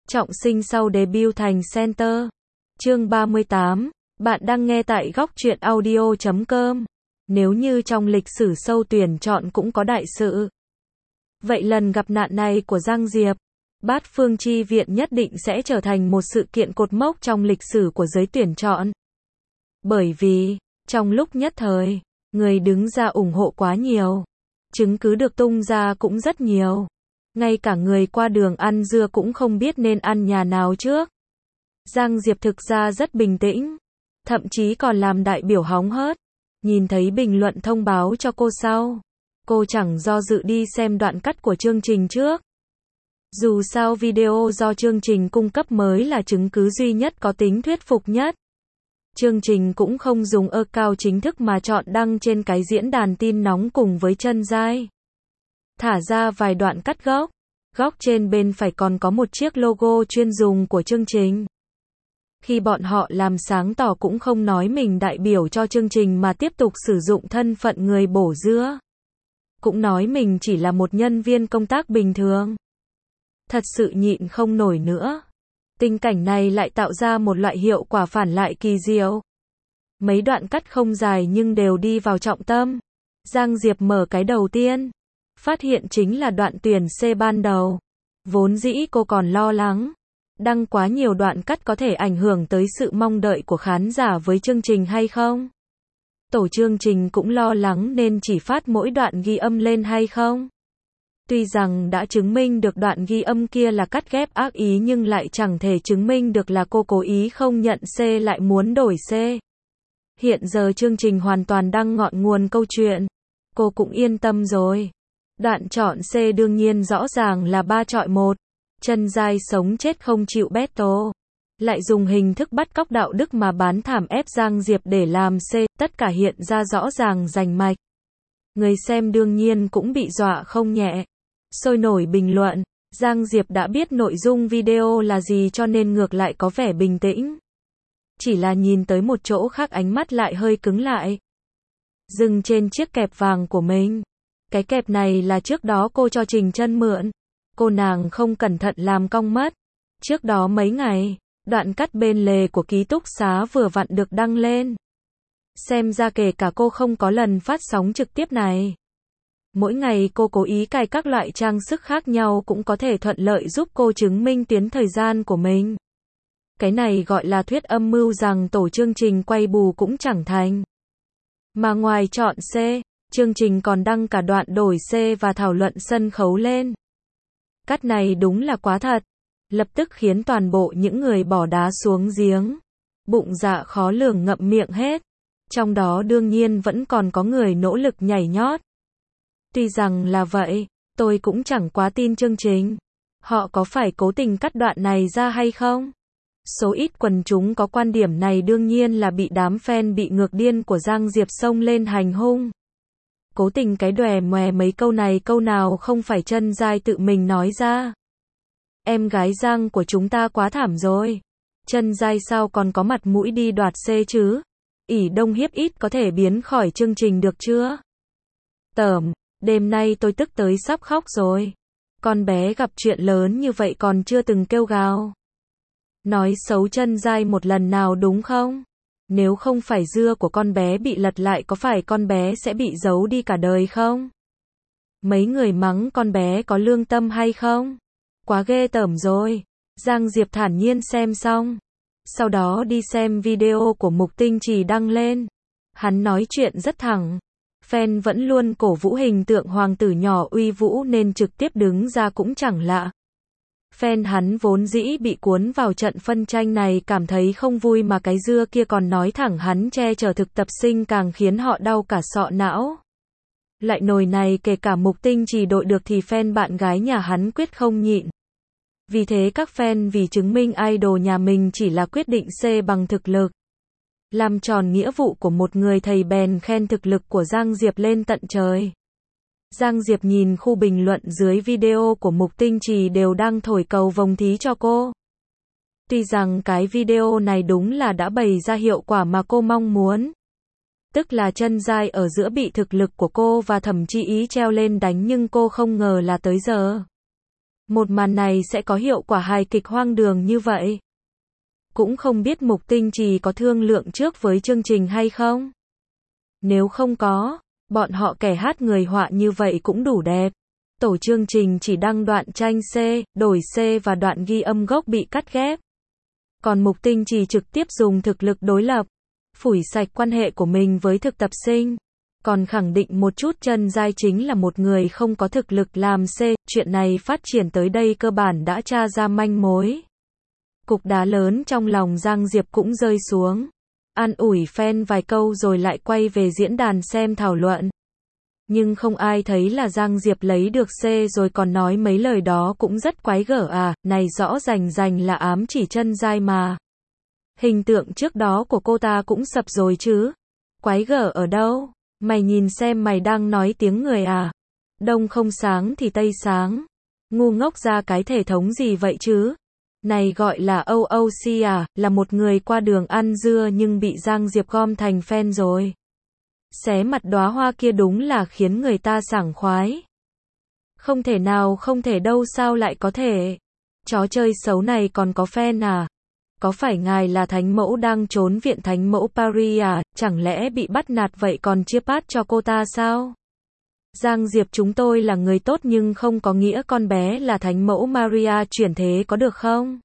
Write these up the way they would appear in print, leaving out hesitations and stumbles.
trọng sinh sau debut thành center. Chương 38. Bạn đang nghe tại góc truyện audio.com. Nếu như trong lịch sử sâu tuyển chọn cũng có đại sự, vậy lần gặp nạn này của Giang Diệp, Bát Phương Chi Viện nhất định sẽ trở thành một sự kiện cột mốc trong lịch sử của giới tuyển chọn. Bởi vì, trong lúc nhất thời, người đứng ra ủng hộ quá nhiều, chứng cứ được tung ra cũng rất nhiều. Ngay cả người qua đường ăn dưa cũng không biết nên ăn nhà nào trước. Giang Diệp thực ra rất bình tĩnh, thậm chí còn làm đại biểu hóng hớt. Nhìn thấy bình luận thông báo cho cô sau, cô chẳng do dự đi xem đoạn cắt của chương trình trước. Dù sao video do chương trình cung cấp mới là chứng cứ duy nhất có tính thuyết phục nhất. Chương trình cũng không dùng account chính thức mà chọn đăng trên cái diễn đàn tin nóng cùng với Chân Giai. Thả ra vài đoạn cắt gốc. Góc trên bên phải còn có một chiếc logo chuyên dùng của chương trình. Khi bọn họ làm sáng tỏ cũng không nói mình đại biểu cho chương trình mà tiếp tục sử dụng thân phận người bổ dưa. Cũng nói mình chỉ là một nhân viên công tác bình thường. Thật sự nhịn không nổi nữa. Tình cảnh này lại tạo ra một loại hiệu quả phản lại kỳ diệu. Mấy đoạn cắt không dài nhưng đều đi vào trọng tâm. Giang Diệp mở cái đầu tiên. Phát hiện chính là đoạn tuyển C ban đầu. Vốn dĩ cô còn lo lắng. Đăng quá nhiều đoạn cắt có thể ảnh hưởng tới sự mong đợi của khán giả với chương trình hay không? Tổ chương trình cũng lo lắng nên chỉ phát mỗi đoạn ghi âm lên hay không? Tuy rằng đã chứng minh được đoạn ghi âm kia là cắt ghép ác ý nhưng lại chẳng thể chứng minh được là cô cố ý không nhận C lại muốn đổi C. Hiện giờ chương trình hoàn toàn đăng ngọn nguồn câu chuyện. Cô cũng yên tâm rồi. Đoạn chọn C đương nhiên rõ ràng là 3 chọi 1. Chân Giai sống chết không chịu battle. Lại dùng hình thức bắt cóc đạo đức mà bán thảm ép Giang Diệp để làm C, tất cả hiện ra rõ ràng rành mạch. Người xem đương nhiên cũng bị dọa không nhẹ. Sôi nổi bình luận, Giang Diệp đã biết nội dung video là gì cho nên ngược lại có vẻ bình tĩnh. Chỉ là nhìn tới một chỗ khác ánh mắt lại hơi cứng lại. Dừng trên chiếc kẹp vàng của mình. Cái kẹp này là trước đó cô cho Trình Chân mượn. Cô nàng không cẩn thận làm cong mất. Trước đó mấy ngày, đoạn cắt bên lề của ký túc xá vừa vặn được đăng lên. Xem ra kể cả cô không có lần phát sóng trực tiếp này. Mỗi ngày cô cố ý cài các loại trang sức khác nhau cũng có thể thuận lợi giúp cô chứng minh tuyến thời gian của mình. Cái này gọi là thuyết âm mưu rằng tổ chương trình quay bù cũng chẳng thành. Mà ngoài chọn C, chương trình còn đăng cả đoạn đổi C và thảo luận sân khấu lên. Cắt này đúng là quá thật. Lập tức khiến toàn bộ những người bỏ đá xuống giếng. Bụng dạ khó lường ngậm miệng hết. Trong đó đương nhiên vẫn còn có người nỗ lực nhảy nhót. Tuy rằng là vậy, tôi cũng chẳng quá tin chương trình. Họ có phải cố tình cắt đoạn này ra hay không? Số ít quần chúng có quan điểm này đương nhiên là bị đám fan bị ngược điên của Giang Diệp xông lên hành hung. Cố tình cái đòe mòe mấy câu này câu nào không phải Chân Giai tự mình nói ra. Em gái Giang của chúng ta quá thảm rồi. Chân Giai sao còn có mặt mũi đi đoạt C chứ? ỷ đông hiếp ít có thể biến khỏi chương trình được chưa? Tởm, đêm nay tôi tức tới sắp khóc rồi. Con bé gặp chuyện lớn như vậy còn chưa từng kêu gào. Nói xấu Chân Giai một lần nào đúng không? Nếu không phải dưa của con bé bị lật lại có phải con bé sẽ bị giấu đi cả đời không? Mấy người mắng con bé có lương tâm hay không? Quá ghê tởm rồi. Giang Diệp thản nhiên xem xong. Sau đó đi xem video của Mục Tinh Trì đăng lên. Hắn nói chuyện rất thẳng. Fan vẫn luôn cổ vũ hình tượng hoàng tử nhỏ uy vũ nên trực tiếp đứng ra cũng chẳng lạ. Fan hắn vốn dĩ bị cuốn vào trận phân tranh này cảm thấy không vui mà cái dưa kia còn nói thẳng hắn che chở thực tập sinh càng khiến họ đau cả sọ não. Lại nồi này kể cả Mục Tinh Trì đội được thì fan bạn gái nhà hắn quyết không nhịn. Vì thế các fan vì chứng minh idol nhà mình chỉ là quyết định C bằng thực lực. Làm tròn nghĩa vụ của một người thầy bèn khen thực lực của Giang Diệp lên tận trời. Giang Diệp nhìn khu bình luận dưới video của Mục Tinh Trì đều đang thổi cầu vồng thí cho cô. Tuy rằng cái video này đúng là đã bày ra hiệu quả mà cô mong muốn. Tức là Chân Giai ở giữa bị thực lực của cô và Thẩm Chi Ý treo lên đánh nhưng cô không ngờ là tới giờ. Một màn này sẽ có hiệu quả hài kịch hoang đường như vậy. Cũng không biết Mục Tinh Trì có thương lượng trước với chương trình hay không? Nếu không có, bọn họ kẻ hát người họa như vậy cũng đủ đẹp. Tổ chương trình chỉ đăng đoạn tranh C, đổi C và đoạn ghi âm gốc bị cắt ghép. Còn Mục Tinh Trì trực tiếp dùng thực lực đối lập, phủi sạch quan hệ của mình với thực tập sinh. Còn khẳng định một chút Chân Giai chính là một người không có thực lực làm C. Chuyện này phát triển tới đây cơ bản đã tra ra manh mối. Cục đá lớn trong lòng Giang Diệp cũng rơi xuống. An ủi fan vài câu rồi lại quay về diễn đàn xem thảo luận. Nhưng không ai thấy là Giang Diệp lấy được C rồi còn nói mấy lời đó cũng rất quái gở à, này rõ rành là ám chỉ Chân Giai mà. Hình tượng trước đó của cô ta cũng sập rồi chứ. Quái gở ở đâu? Mày nhìn xem mày đang nói tiếng người à? Đông không sáng thì tây sáng. Ngu ngốc ra cái thể thống gì vậy chứ? Này gọi là OOC à, là một người qua đường ăn dưa nhưng bị Giang Diệp gom thành fan rồi. Xé mặt đóa hoa kia đúng là khiến người ta sảng khoái. Không thể nào, không thể đâu, sao lại có thể? Chó chơi xấu này còn có fan à? Có phải ngài là thánh mẫu đang trốn viện thánh mẫu Paris à? Chẳng lẽ bị bắt nạt vậy còn chia pass cho cô ta sao? Giang Diệp, chúng tôi là người tốt nhưng không có nghĩa con bé là thánh mẫu Maria chuyển thế có được không?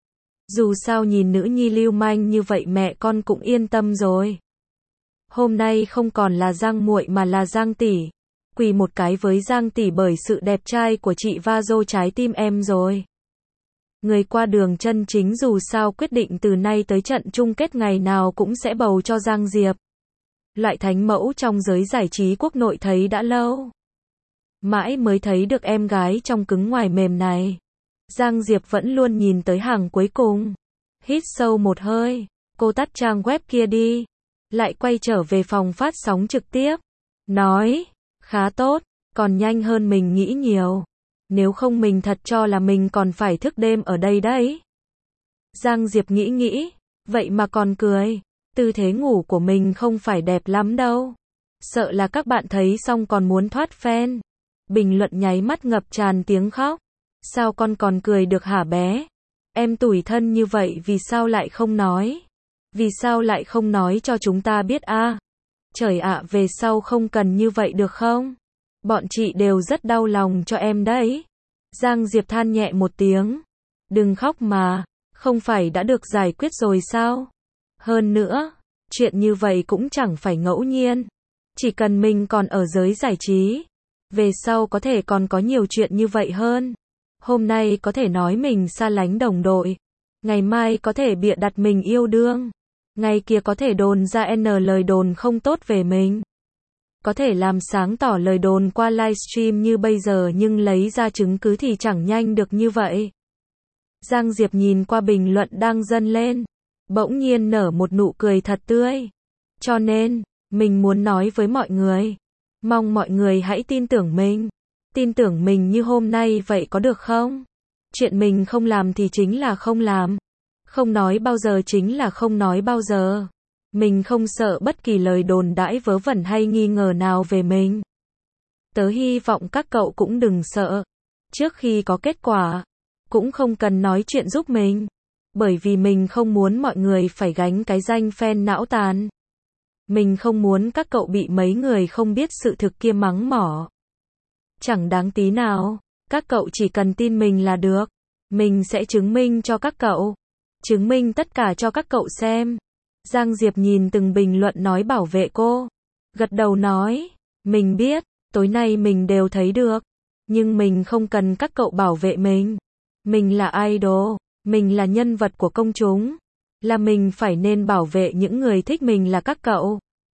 Dù sao nhìn nữ nhi lưu manh như vậy mẹ con cũng yên tâm rồi. Hôm nay không còn là Giang muội mà là Giang tỷ. Quỳ một cái với Giang tỷ bởi sự đẹp trai của chị va dô trái tim em rồi. Người qua đường chân chính dù sao quyết định từ nay tới trận chung kết ngày nào cũng sẽ bầu cho Giang Diệp. Loại thánh mẫu trong giới giải trí quốc nội thấy đã lâu. Mãi mới thấy được em gái trong cứng ngoài mềm này. Giang Diệp vẫn luôn nhìn tới hàng cuối cùng. Hít sâu một hơi, cô tắt trang web kia đi. Lại quay trở về phòng phát sóng trực tiếp. Nói, khá tốt, còn nhanh hơn mình nghĩ nhiều. Nếu không mình thật cho là mình còn phải thức đêm ở đây đấy. Giang Diệp nghĩ, vậy mà còn cười. Tư thế ngủ của mình không phải đẹp lắm đâu. Sợ là các bạn thấy xong còn muốn thoát fan. Bình luận nháy mắt ngập tràn tiếng khóc. Sao con còn cười được hả bé? Em tủi thân như vậy vì sao lại không nói? Vì sao lại không nói cho chúng ta biết a? Trời ạ, về sau không cần như vậy được không? Bọn chị đều rất đau lòng cho em đấy. Giang Diệp than nhẹ một tiếng. Đừng khóc mà, không phải đã được giải quyết rồi sao? Hơn nữa, chuyện như vậy cũng chẳng phải ngẫu nhiên. Chỉ cần mình còn ở giới giải trí, về sau có thể còn có nhiều chuyện như vậy hơn. Hôm nay có thể nói mình xa lánh đồng đội. Ngày mai có thể bịa đặt mình yêu đương. Ngày kia có thể đồn ra N lời đồn không tốt về mình. Có thể làm sáng tỏ lời đồn qua livestream như bây giờ nhưng lấy ra chứng cứ thì chẳng nhanh được như vậy. Giang Diệp nhìn qua bình luận đang dâng lên. Bỗng nhiên nở một nụ cười thật tươi. Cho nên, mình muốn nói với mọi người. Mong mọi người hãy tin tưởng mình. Tin tưởng mình như hôm nay vậy có được không? Chuyện mình không làm thì chính là không làm. Không nói bao giờ chính là không nói bao giờ. Mình không sợ bất kỳ lời đồn đãi vớ vẩn hay nghi ngờ nào về mình. Tớ hy vọng các cậu cũng đừng sợ. Trước khi có kết quả, cũng không cần nói chuyện giúp mình. Bởi vì mình không muốn mọi người phải gánh cái danh fan não tàn. Mình không muốn các cậu bị mấy người không biết sự thực kia mắng mỏ. Chẳng đáng tí nào, các cậu chỉ cần tin mình là được. Mình sẽ chứng minh cho các cậu. Chứng minh tất cả cho các cậu xem. Giang Diệp nhìn từng bình luận nói bảo vệ cô. Gật đầu nói, mình biết, tối nay mình đều thấy được. Nhưng mình không cần các cậu bảo vệ mình. Mình là idol, mình là nhân vật của công chúng. Là mình phải nên bảo vệ những người thích mình là các cậu.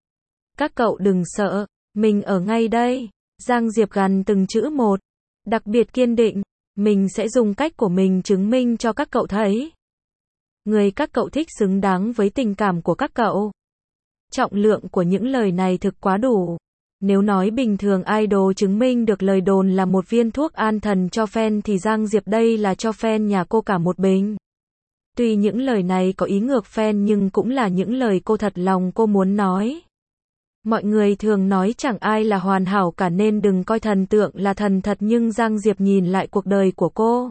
Các cậu đừng sợ, mình ở ngay đây. Giang Diệp gằn từng chữ một. Đặc biệt kiên định, mình sẽ dùng cách của mình chứng minh cho các cậu thấy. Người các cậu thích xứng đáng với tình cảm của các cậu. Trọng lượng của những lời này thực quá đủ. Nếu nói bình thường idol chứng minh được lời đồn là một viên thuốc an thần cho fan thì Giang Diệp đây là cho fan nhà cô cả một bình. Tuy những lời này có ý ngược fan nhưng cũng là những lời cô thật lòng cô muốn nói. Mọi người thường nói chẳng ai là hoàn hảo cả nên đừng coi thần tượng là thần thật, nhưng Giang Diệp nhìn lại cuộc đời của cô.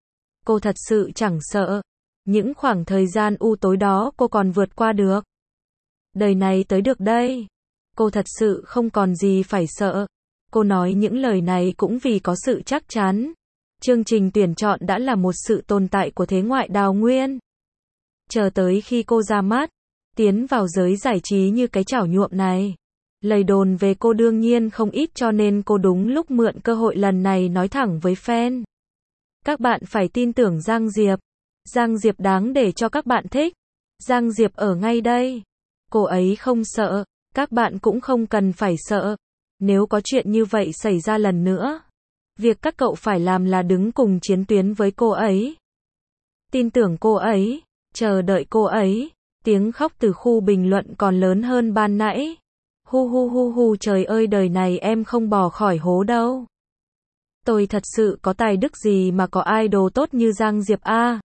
Cô thật sự chẳng sợ. Những khoảng thời gian u tối đó cô còn vượt qua được. Đời này tới được đây. Cô thật sự không còn gì phải sợ. Cô nói những lời này cũng vì có sự chắc chắn. Chương trình tuyển chọn đã là một sự tồn tại của thế ngoại đào nguyên. Chờ tới khi cô ra mắt, tiến vào giới giải trí như cái chảo nhuộm này. Lời đồn về cô đương nhiên không ít, cho nên cô đúng lúc mượn cơ hội lần này nói thẳng với fan. Các bạn phải tin tưởng Giang Diệp. Giang Diệp đáng để cho các bạn thích. Giang Diệp ở ngay đây. Cô ấy không sợ. Các bạn cũng không cần phải sợ. Nếu có chuyện như vậy xảy ra lần nữa, việc các cậu phải làm là đứng cùng chiến tuyến với cô ấy. Tin tưởng cô ấy. Chờ đợi cô ấy. Tiếng khóc từ khu bình luận còn lớn hơn ban nãy. Hu hu hu hu, trời ơi, đời này em không bò khỏi hố đâu. Tôi thật sự có tài đức gì mà có idol tốt như Giang Diệp a.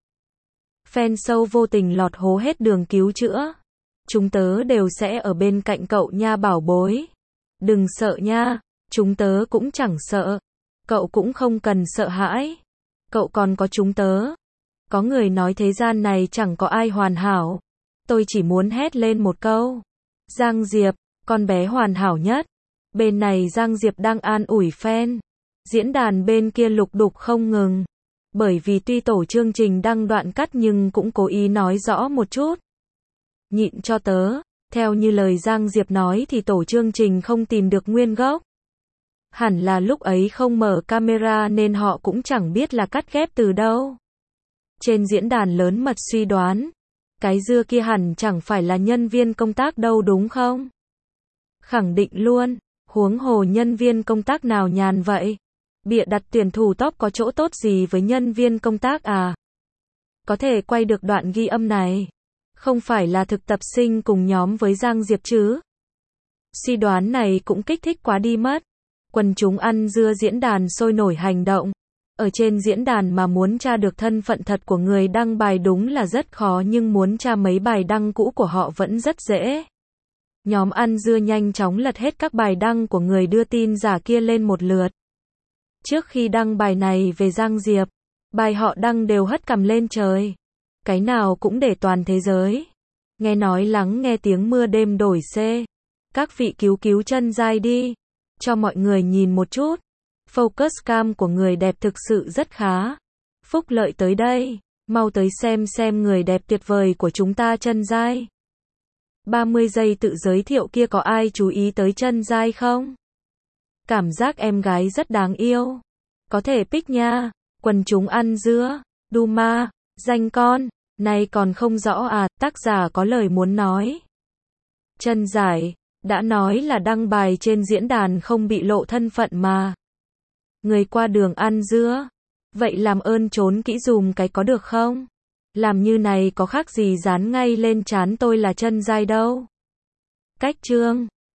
Fan sâu vô tình lọt hố hết đường cứu chữa. Chúng tớ đều sẽ ở bên cạnh cậu nha bảo bối. Đừng sợ nha, chúng tớ cũng chẳng sợ. Cậu cũng không cần sợ hãi. Cậu còn có chúng tớ. Có người nói thế gian này chẳng có ai hoàn hảo. Tôi chỉ muốn hét lên một câu. Giang Diệp, con bé hoàn hảo nhất. Bên này Giang Diệp đang an ủi fan. Diễn đàn bên kia lục đục không ngừng. Bởi vì tuy tổ chương trình đăng đoạn cắt nhưng cũng cố ý nói rõ một chút. Nhịn cho tớ. Theo như lời Giang Diệp nói thì tổ chương trình không tìm được nguyên gốc. Hẳn là lúc ấy không mở camera nên họ cũng chẳng biết là cắt ghép từ đâu. Trên diễn đàn lớn mật suy đoán. Cái dưa kia hẳn chẳng phải là nhân viên công tác đâu đúng không? Khẳng định luôn. Huống hồ nhân viên công tác nào nhàn vậy? Bịa đặt tuyển thủ top có chỗ tốt gì với nhân viên công tác à? Có thể quay được đoạn ghi âm này. Không phải là thực tập sinh cùng nhóm với Giang Diệp chứ? Suy đoán này cũng kích thích quá đi mất. Quần chúng ăn dưa diễn đàn sôi nổi hành động. Ở trên diễn đàn mà muốn tra được thân phận thật của người đăng bài đúng là rất khó, nhưng muốn tra mấy bài đăng cũ của họ vẫn rất dễ. Nhóm ăn dưa nhanh chóng lật hết các bài đăng của người đưa tin giả kia lên một lượt. Trước khi đăng bài này về Giang Diệp, bài họ đăng đều hất cằm lên trời. Cái nào cũng để toàn thế giới. Nghe nói lắng nghe tiếng mưa đêm đổi C. Các vị cứu cứu chân dai đi. Cho mọi người nhìn một chút. Focus cam của người đẹp thực sự rất khá. Phúc Lợi tới đây. Mau tới xem người đẹp tuyệt vời của chúng ta chân dai. 30 giây tự giới thiệu kia, có ai chú ý tới chân dai không? Cảm giác em gái rất đáng yêu. Có thể pick nha. Quần chúng ăn dưa. Duma. Danh con. Này còn không rõ à, tác giả có lời muốn nói. Chân giải. Đã nói là đăng bài trên diễn đàn không bị lộ thân phận mà. Người qua đường ăn dưa. Vậy làm ơn trốn kỹ dùm cái có được không? Làm như này có khác gì dán ngay lên trán tôi là chân dai đâu. Cách chương.